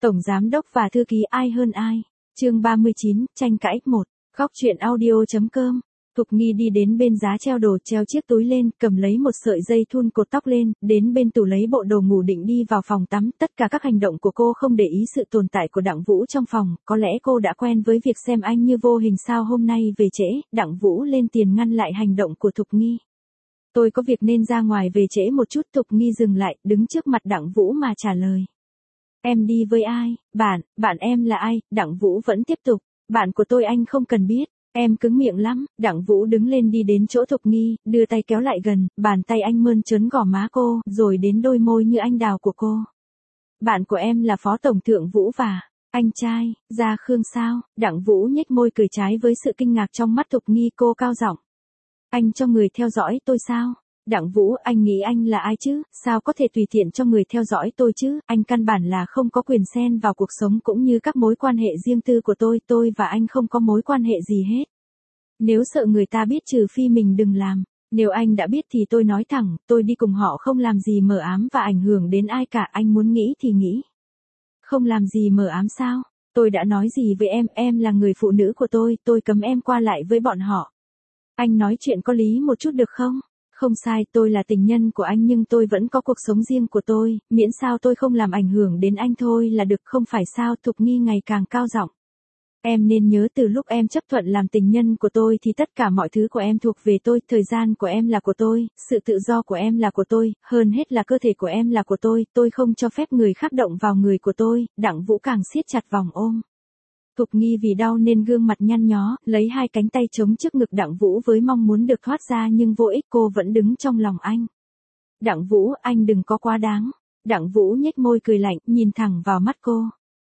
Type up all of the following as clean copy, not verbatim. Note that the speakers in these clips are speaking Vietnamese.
Tổng giám đốc và thư ký ai hơn ai? Chương 39, tranh cãi 1. Góc truyện audio.com. Thục Nghi đi đến bên giá treo đồ, treo chiếc túi lên, cầm lấy một sợi dây thun cột tóc lên, đến bên tủ lấy bộ đồ ngủ định đi vào phòng tắm. Tất cả các hành động của cô không để ý sự tồn tại của Đặng Vũ trong phòng, có lẽ cô đã quen với việc xem anh như vô hình. Sao hôm nay về trễ? Đặng Vũ lên tiền ngăn lại hành động của Thục Nghi. Tôi có việc nên ra ngoài về trễ một chút. Thục Nghi dừng lại, đứng trước mặt Đặng Vũ mà trả lời. Em đi với ai? Bạn em là ai? Đặng Vũ vẫn tiếp tục. Bạn của tôi anh không cần biết. Em cứng miệng lắm. Đặng Vũ đứng lên đi đến chỗ Thục Nghi, đưa tay kéo lại gần, bàn tay anh mơn trớn gò má cô, rồi đến đôi môi như anh đào của cô. Bạn của em là Phó Tổng Thượng Vũ và anh trai, Gia Khương sao? Đặng Vũ nhếch môi cười trái với sự kinh ngạc trong mắt Thục Nghi. Cô cao giọng. Anh cho người theo dõi tôi sao? Đặng Vũ, anh nghĩ anh là ai chứ? Sao có thể tùy tiện cho người theo dõi tôi chứ? Anh căn bản là không có quyền xen vào cuộc sống cũng như các mối quan hệ riêng tư của tôi và anh không có mối quan hệ gì hết. Nếu sợ người ta biết trừ phi mình đừng làm. Nếu anh đã biết thì tôi nói thẳng, tôi đi cùng họ không làm gì mờ ám và ảnh hưởng đến ai cả. Anh muốn nghĩ thì nghĩ. Không làm gì mờ ám sao? Tôi đã nói gì với em là người phụ nữ của tôi cấm em qua lại với bọn họ. Anh nói chuyện có lý một chút được không? Không sai, tôi là tình nhân của anh nhưng tôi vẫn có cuộc sống riêng của tôi, miễn sao tôi không làm ảnh hưởng đến anh thôi là được, không phải sao? Thục Nghi ngày càng cao giọng. Em nên nhớ từ lúc em chấp thuận làm tình nhân của tôi thì tất cả mọi thứ của em thuộc về tôi, thời gian của em là của tôi, sự tự do của em là của tôi, hơn hết là cơ thể của em là của tôi không cho phép người khác động vào người của tôi. Đặng Vũ càng siết chặt vòng ôm. Thục Nghi vì đau nên gương mặt nhăn nhó, lấy hai cánh tay chống trước ngực Đặng Vũ với mong muốn được thoát ra nhưng vô ích, cô vẫn đứng trong lòng anh. Đặng Vũ, anh đừng có quá đáng. Đặng Vũ nhếch môi cười lạnh, nhìn thẳng vào mắt cô.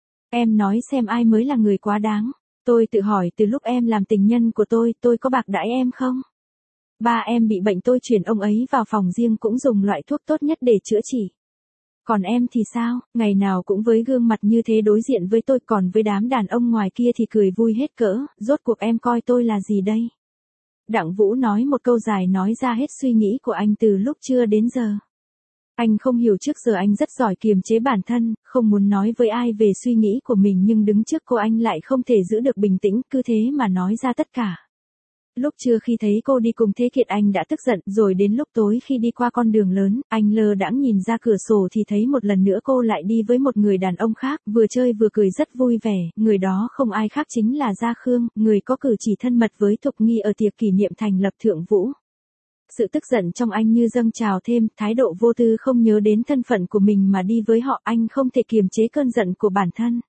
Em nói xem ai mới là người quá đáng. Tôi tự hỏi từ lúc em làm tình nhân của tôi có bạc đãi em không? Ba em bị bệnh tôi chuyển ông ấy vào phòng riêng cũng dùng loại thuốc tốt nhất để chữa trị. Còn em thì sao, ngày nào cũng với gương mặt như thế đối diện với tôi, còn với đám đàn ông ngoài kia thì cười vui hết cỡ, rốt cuộc em coi tôi là gì đây? Đặng Vũ nói một câu dài nói ra hết suy nghĩ của anh từ lúc trưa đến giờ. Anh không hiểu trước giờ anh rất giỏi kiềm chế bản thân, không muốn nói với ai về suy nghĩ của mình nhưng đứng trước cô anh lại không thể giữ được bình tĩnh, cứ thế mà nói ra tất cả. Lúc trưa khi thấy cô đi cùng Thế Kiệt anh đã tức giận, rồi đến lúc tối khi đi qua con đường lớn, anh lơ đãng nhìn ra cửa sổ thì thấy một lần nữa cô lại đi với một người đàn ông khác, vừa chơi vừa cười rất vui vẻ, người đó không ai khác chính là Gia Khương, người có cử chỉ thân mật với Thục Nghi ở tiệc kỷ niệm thành lập Thượng Vũ. Sự tức giận trong anh như dâng trào thêm, thái độ vô tư không nhớ đến thân phận của mình mà đi với họ, anh không thể kiềm chế cơn giận của bản thân.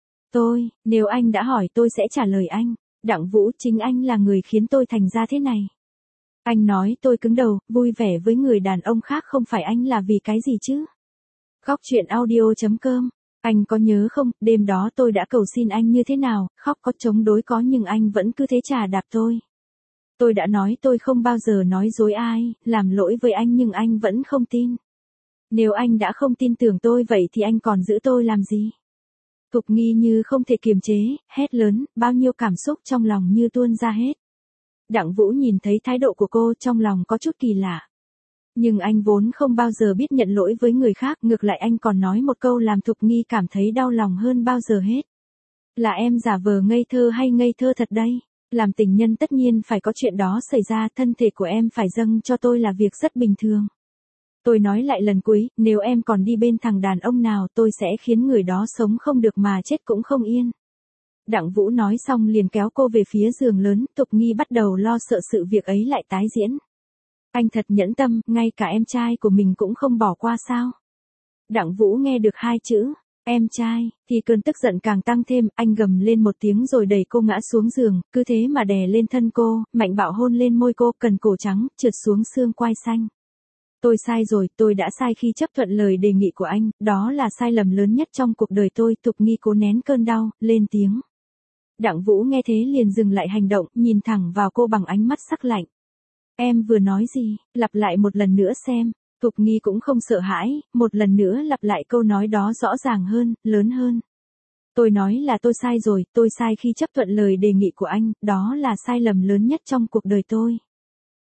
Nếu anh đã hỏi tôi sẽ trả lời anh. Đặng Vũ, chính anh là người khiến tôi thành ra thế này. Anh nói tôi cứng đầu, vui vẻ với người đàn ông khác, không phải anh là vì cái gì chứ? Góc truyện audio.com. Anh có nhớ không, đêm đó tôi đã cầu xin anh như thế nào, khóc có, chống đối có, nhưng anh vẫn cứ thế chà đạp tôi. Tôi đã nói tôi không bao giờ nói dối ai, làm lỗi với anh nhưng anh vẫn không tin. Nếu anh đã không tin tưởng tôi vậy thì anh còn giữ tôi làm gì? Thục Nghi như không thể kiềm chế, hét lớn, bao nhiêu cảm xúc trong lòng như tuôn ra hết. Đặng Vũ nhìn thấy thái độ của cô trong lòng có chút kỳ lạ. Nhưng anh vốn không bao giờ biết nhận lỗi với người khác, ngược lại anh còn nói một câu làm Thục Nghi cảm thấy đau lòng hơn bao giờ hết. Là em giả vờ ngây thơ hay ngây thơ thật đây? Làm tình nhân tất nhiên phải có chuyện đó xảy ra, thân thể của em phải dâng cho tôi là việc rất bình thường. Tôi nói lại lần cuối, nếu em còn đi bên thằng đàn ông nào tôi sẽ khiến người đó sống không được mà chết cũng không yên. Đặng Vũ nói xong liền kéo cô về phía giường lớn, Thục Nghi bắt đầu lo sợ sự việc ấy lại tái diễn. Anh thật nhẫn tâm, ngay cả em trai của mình cũng không bỏ qua sao? Đặng Vũ nghe được hai chữ, em trai, thì cơn tức giận càng tăng thêm, anh gầm lên một tiếng rồi đẩy cô ngã xuống giường, cứ thế mà đè lên thân cô, mạnh bạo hôn lên môi cô, cần cổ trắng, trượt xuống xương quai xanh. Tôi sai rồi, tôi đã sai khi chấp thuận lời đề nghị của anh, đó là sai lầm lớn nhất trong cuộc đời tôi. Thục Nghi cố nén cơn đau, lên tiếng. Đặng Vũ nghe thế liền dừng lại hành động, nhìn thẳng vào cô bằng ánh mắt sắc lạnh. Em vừa nói gì, lặp lại một lần nữa xem. Thục Nghi cũng không sợ hãi, một lần nữa lặp lại câu nói đó rõ ràng hơn, lớn hơn. Tôi nói là tôi sai rồi, tôi sai khi chấp thuận lời đề nghị của anh, đó là sai lầm lớn nhất trong cuộc đời tôi.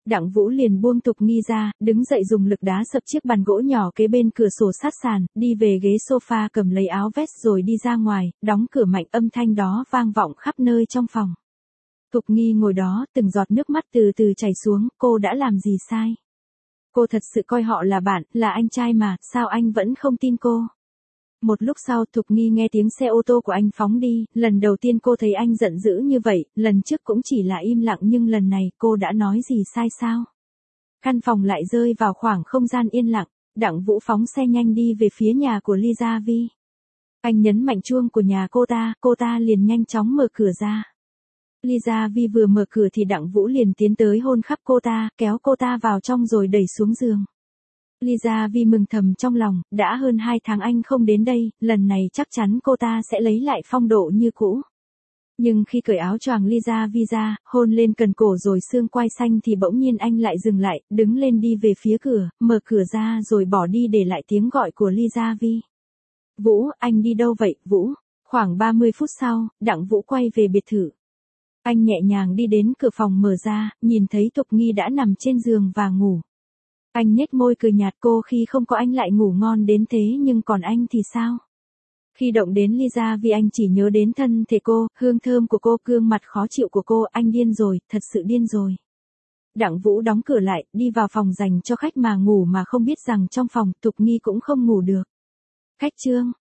Đặng Vũ liền buông Thục Nghi ra, đứng dậy dùng lực đá sập chiếc bàn gỗ nhỏ kế bên cửa sổ sát sàn, đi về ghế sofa cầm lấy áo vest rồi đi ra ngoài, đóng cửa mạnh, âm thanh đó vang vọng khắp nơi trong phòng. Thục Nghi ngồi đó, từng giọt nước mắt từ từ chảy xuống, cô đã làm gì sai? Cô thật sự coi họ là bạn, là anh trai mà, sao anh vẫn không tin cô? Một lúc sau Thục Nghi nghe tiếng xe ô tô của anh phóng đi, lần đầu tiên cô thấy anh giận dữ như vậy, lần trước cũng chỉ là im lặng nhưng lần này cô đã nói gì sai sao? Căn phòng lại rơi vào khoảng không gian yên lặng, Đặng Vũ phóng xe nhanh đi về phía nhà của Lisa Vi. Anh nhấn mạnh chuông của nhà cô ta liền nhanh chóng mở cửa ra. Lisa Vi vừa mở cửa thì Đặng Vũ liền tiến tới hôn khắp cô ta, kéo cô ta vào trong rồi đẩy xuống giường. Lisa Vi mừng thầm trong lòng, đã hơn 2 tháng anh không đến đây, lần này chắc chắn cô ta sẽ lấy lại phong độ như cũ. Nhưng khi cởi áo choàng Lisa Vi ra, hôn lên cần cổ rồi xương quai xanh thì bỗng nhiên anh lại dừng lại, đứng lên đi về phía cửa, mở cửa ra rồi bỏ đi để lại tiếng gọi của Lisa Vi. Vũ, anh đi đâu vậy, Vũ? Khoảng 30 phút sau, Đặng Vũ quay về biệt thự. Anh nhẹ nhàng đi đến cửa phòng mở ra, nhìn thấy Thục Nghi đã nằm trên giường và ngủ. Anh nhếch môi cười nhạt, cô khi không có anh lại ngủ ngon đến thế nhưng còn anh thì sao? Khi động đến Lisa Vi anh chỉ nhớ đến thân thể cô, hương thơm của cô, gương mặt khó chịu của cô, anh điên rồi, thật sự điên rồi. Đặng Vũ đóng cửa lại, đi vào phòng dành cho khách mà ngủ mà không biết rằng trong phòng Thục Nghi cũng không ngủ được. Khách Trương,